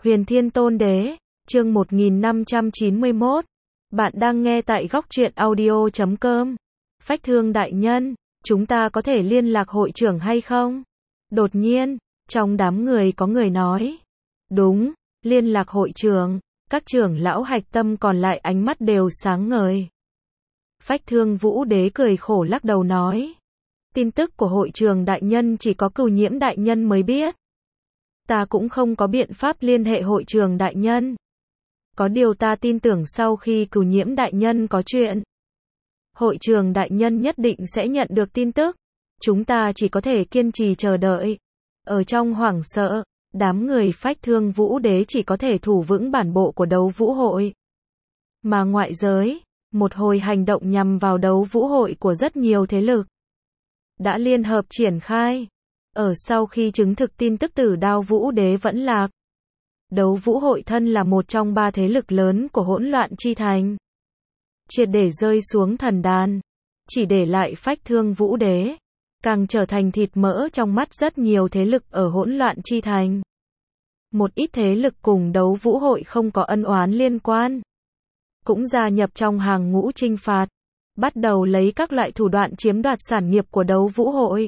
Huyền Thiên Tôn Đế, chương 1591. Bạn đang nghe tại góc truyện audio.com. Phách Thương đại nhân, chúng ta có thể liên lạc hội trưởng hay không? Đột nhiên, trong đám người có người nói. Đúng, liên lạc hội trưởng. Các trưởng lão hạch tâm còn lại ánh mắt đều sáng ngời. Phách Thương Vũ Đế cười khổ lắc đầu nói. Tin tức của hội trưởng đại nhân chỉ có Cửu Nhiễm đại nhân mới biết. Ta cũng không có biện pháp liên hệ hội trưởng đại nhân. Có điều ta tin tưởng sau khi Cửu Nhiễm đại nhân có chuyện, hội trưởng đại nhân nhất định sẽ nhận được tin tức. Chúng ta chỉ có thể kiên trì chờ đợi. Ở trong hoảng sợ, đám người Phách Thương Vũ Đế chỉ có thể thủ vững bản bộ của đấu vũ hội. Mà ngoại giới, một hồi hành động nhằm vào đấu vũ hội của rất nhiều thế lực đã liên hợp triển khai. Ở sau khi chứng thực tin tức Tử Đao Vũ Đế vẫn lạc, đấu vũ hội thân là một trong ba thế lực lớn của hỗn loạn chi thành, triệt để rơi xuống thần đàn, chỉ để lại Phách Thương Vũ Đế, càng trở thành thịt mỡ trong mắt rất nhiều thế lực ở hỗn loạn chi thành. Một ít thế lực cùng đấu vũ hội không có ân oán liên quan, cũng gia nhập trong hàng ngũ trinh phạt, bắt đầu lấy các loại thủ đoạn chiếm đoạt sản nghiệp của đấu vũ hội.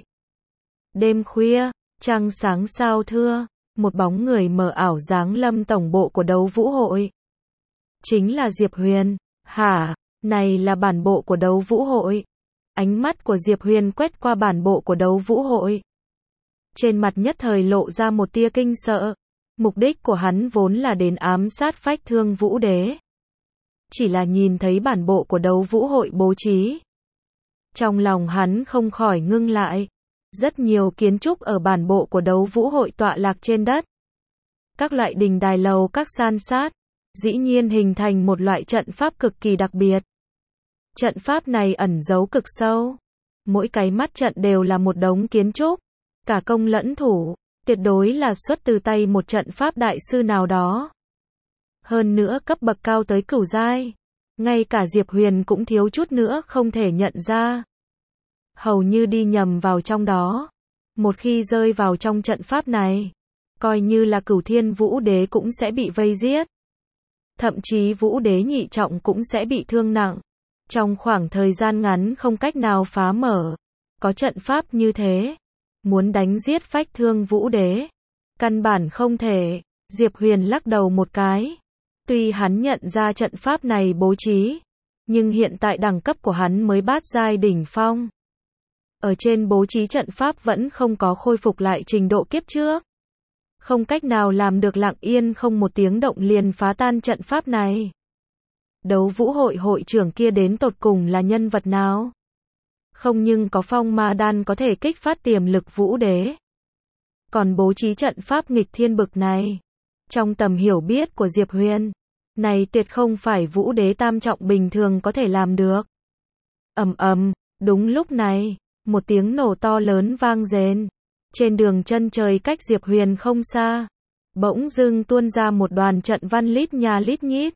Đêm khuya, trăng sáng sao thưa, một bóng người mờ ảo giáng lâm tổng bộ của đấu vũ hội. Chính là Diệp Huyền. Hả, này là bản bộ của đấu vũ hội. Ánh mắt của Diệp Huyền quét qua bản bộ của đấu vũ hội. Trên mặt nhất thời lộ ra một tia kinh sợ. Mục đích của hắn vốn là đến ám sát Phách Thương Vũ Đế. Chỉ là nhìn thấy bản bộ của đấu vũ hội bố trí, trong lòng hắn không khỏi ngưng lại. Rất nhiều kiến trúc ở bản bộ của đấu vũ hội tọa lạc trên đất. Các loại đình đài lầu các san sát, dĩ nhiên hình thành một loại trận pháp cực kỳ đặc biệt. Trận pháp này ẩn giấu cực sâu. Mỗi cái mắt trận đều là một đống kiến trúc, cả công lẫn thủ, tuyệt đối là xuất từ tay một trận pháp đại sư nào đó. Hơn nữa cấp bậc cao tới cửu giai, ngay cả Diệp Huyền cũng thiếu chút nữa không thể nhận ra. Hầu như đi nhầm vào trong đó. Một khi rơi vào trong trận pháp này, coi như là Cửu Thiên Vũ Đế cũng sẽ bị vây giết. Thậm chí Vũ Đế nhị trọng cũng sẽ bị thương nặng. Trong khoảng thời gian ngắn không cách nào phá mở. Có trận pháp như thế, muốn đánh giết Phách Thương Vũ Đế, căn bản không thể. Diệp Huyền lắc đầu một cái. Tuy hắn nhận ra trận pháp này bố trí, nhưng hiện tại đẳng cấp của hắn mới bát giai đỉnh phong. Ở trên bố trí trận pháp vẫn không có khôi phục lại trình độ kiếp trước. Không cách nào làm được lặng yên không một tiếng động liền phá tan trận pháp này. Đấu vũ hội hội trưởng kia đến tột cùng là nhân vật nào? Không nhưng có phong ma đan có thể kích phát tiềm lực Vũ Đế. Còn bố trí trận pháp nghịch thiên bực này, trong tầm hiểu biết của Diệp Huyền, này tuyệt không phải Vũ Đế tam trọng bình thường có thể làm được. Ầm ầm, đúng lúc này, một tiếng nổ to lớn vang rền. Trên đường chân trời cách Diệp Huyền không xa, bỗng dưng tuôn ra một đoàn trận văn lít nha lít nhít,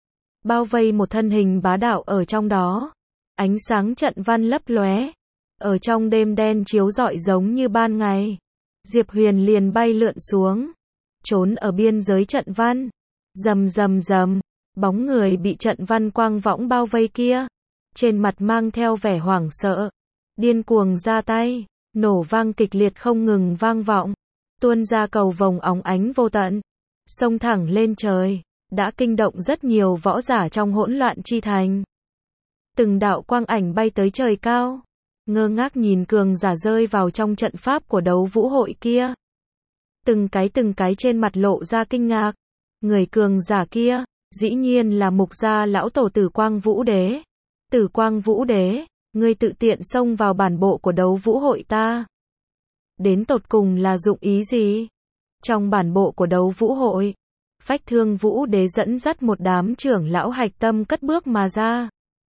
bao vây một thân hình bá đạo ở trong đó. Ánh sáng trận văn lấp lóe, ở trong đêm đen chiếu rọi giống như ban ngày. Diệp Huyền liền bay lượn xuống, trốn ở biên giới trận văn. Rầm rầm rầm, bóng người bị trận văn quang võng bao vây kia, trên mặt mang theo vẻ hoảng sợ, điên cuồng ra tay, nổ vang kịch liệt không ngừng vang vọng, tuôn ra cầu vồng óng ánh vô tận, xông thẳng lên trời, đã kinh động rất nhiều võ giả trong hỗn loạn chi thành. Từng đạo quang ảnh bay tới trời cao, ngơ ngác nhìn cường giả rơi vào trong trận pháp của đấu vũ hội kia. Từng cái trên mặt lộ ra kinh ngạc. Người cường giả kia, dĩ nhiên là Mục gia lão tổ Tử Quang Vũ Đế. Tử Quang Vũ Đế, ngươi tự tiện xông vào bản bộ của đấu vũ hội ta, đến tột cùng là dụng ý gì? Trong bản bộ của đấu vũ hội, Phách Thương Vũ Đế dẫn dắt một đám trưởng lão hạch tâm cất bước mà ra.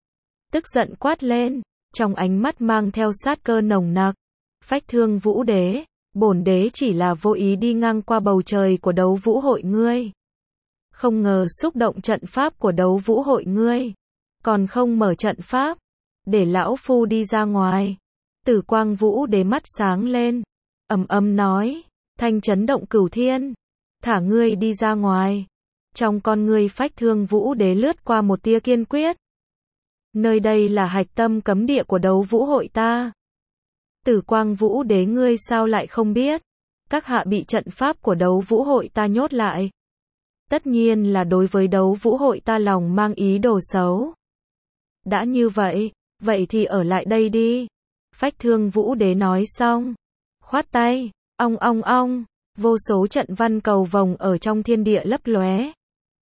Tức giận quát lên, trong ánh mắt mang theo sát cơ nồng nặc. Phách Thương Vũ Đế, bổn đế chỉ là vô ý đi ngang qua bầu trời của đấu vũ hội ngươi. Không ngờ xúc động trận pháp của đấu vũ hội ngươi. Còn không mở trận pháp, để lão phu đi ra ngoài. Tử Quang Vũ Đế mắt sáng lên, ầm ầm nói, thanh chấn động cửu thiên. thả ngươi đi ra ngoài. Trong con ngươi Phách Thương Vũ Đế lướt qua một tia kiên quyết. Nơi đây là hạch tâm cấm địa của đấu vũ hội ta. Tử Quang Vũ Đế ngươi sao lại không biết? Các hạ bị trận pháp của đấu vũ hội ta nhốt lại. Tất nhiên là đối với đấu vũ hội ta lòng mang ý đồ xấu. Đã như vậy, vậy thì ở lại đây đi. Phách Thương Vũ Đế nói xong, khoát tay, ong ong ong, vô số trận văn cầu vồng ở trong thiên địa lấp lóe,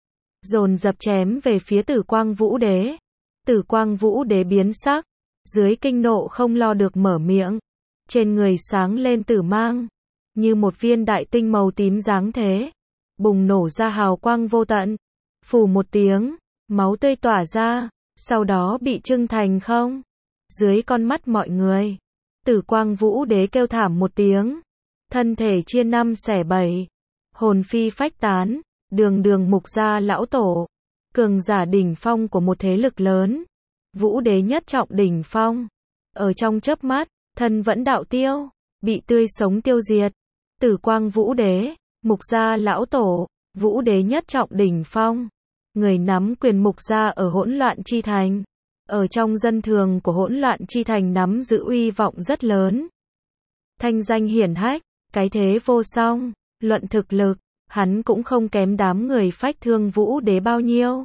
dồn dập chém về phía Tử Quang Vũ Đế. Tử Quang Vũ Đế biến sắc, dưới kinh nộ không lo được mở miệng, trên người sáng lên tử mang, như một viên đại tinh màu tím giáng thế, bùng nổ ra hào quang vô tận. Phù một tiếng, máu tươi tỏa ra, sau đó bị trưng thành không. Dưới con mắt mọi người, Tử Quang Vũ Đế kêu thảm một tiếng, thân thể chia năm xẻ bảy, hồn phi phách tán. Đường Đường Mục Gia lão tổ, cường giả đỉnh phong của một thế lực lớn, Vũ Đế nhất trọng đỉnh phong, ở trong chớp mắt, thân vẫn đạo tiêu, bị tươi sống tiêu diệt. Tử Quang Vũ Đế, Mục Gia lão tổ, Vũ Đế nhất trọng đỉnh phong, người nắm quyền Mục Gia ở Hỗn Loạn Chi Thành, ở trong dân thường của Hỗn Loạn Chi Thành nắm giữ uy vọng rất lớn, thanh danh hiển hách, cái thế vô song. Luận thực lực, hắn cũng không kém đám người Phách Thương Vũ Đế bao nhiêu.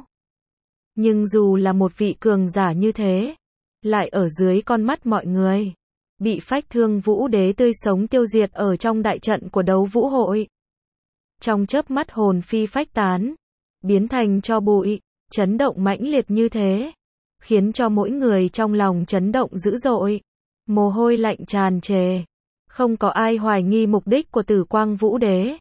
Nhưng dù là một vị cường giả như thế, lại ở dưới con mắt mọi người, bị Phách Thương Vũ Đế tươi sống tiêu diệt ở trong đại trận của đấu vũ hội. Trong chớp mắt hồn phi phách tán, biến thành tro bụi, chấn động mãnh liệt như thế, khiến cho mỗi người trong lòng chấn động dữ dội, mồ hôi lạnh tràn trề. Không có ai hoài nghi mục đích của Tử Quang Vũ Đế.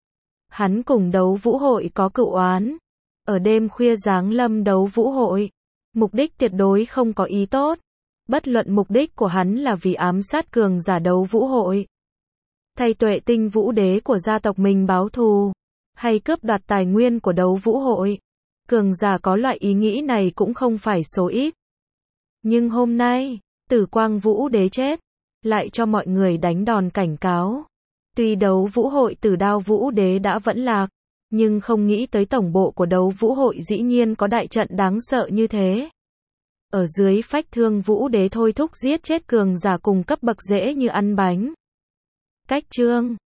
Hắn cùng đấu vũ hội có cựu oán. Ở đêm khuya giáng lâm đấu vũ hội, mục đích tuyệt đối không có ý tốt. Bất luận mục đích của hắn là vì ám sát cường giả đấu vũ hội, thay Tuệ Tinh Vũ Đế của gia tộc mình báo thù, hay cướp đoạt tài nguyên của đấu vũ hội, cường giả có loại ý nghĩ này cũng không phải số ít. Nhưng hôm nay, Tử Quang Vũ Đế chết, lại cho mọi người đánh đòn cảnh cáo. Tuy đấu vũ hội Tử Đao Vũ Đế đã vẫn lạc, nhưng không nghĩ tới tổng bộ của đấu vũ hội dĩ nhiên có đại trận đáng sợ như thế. Ở dưới Phách Thương Vũ Đế thôi thúc giết chết cường giả cùng cấp bậc dễ như ăn bánh. Cách chương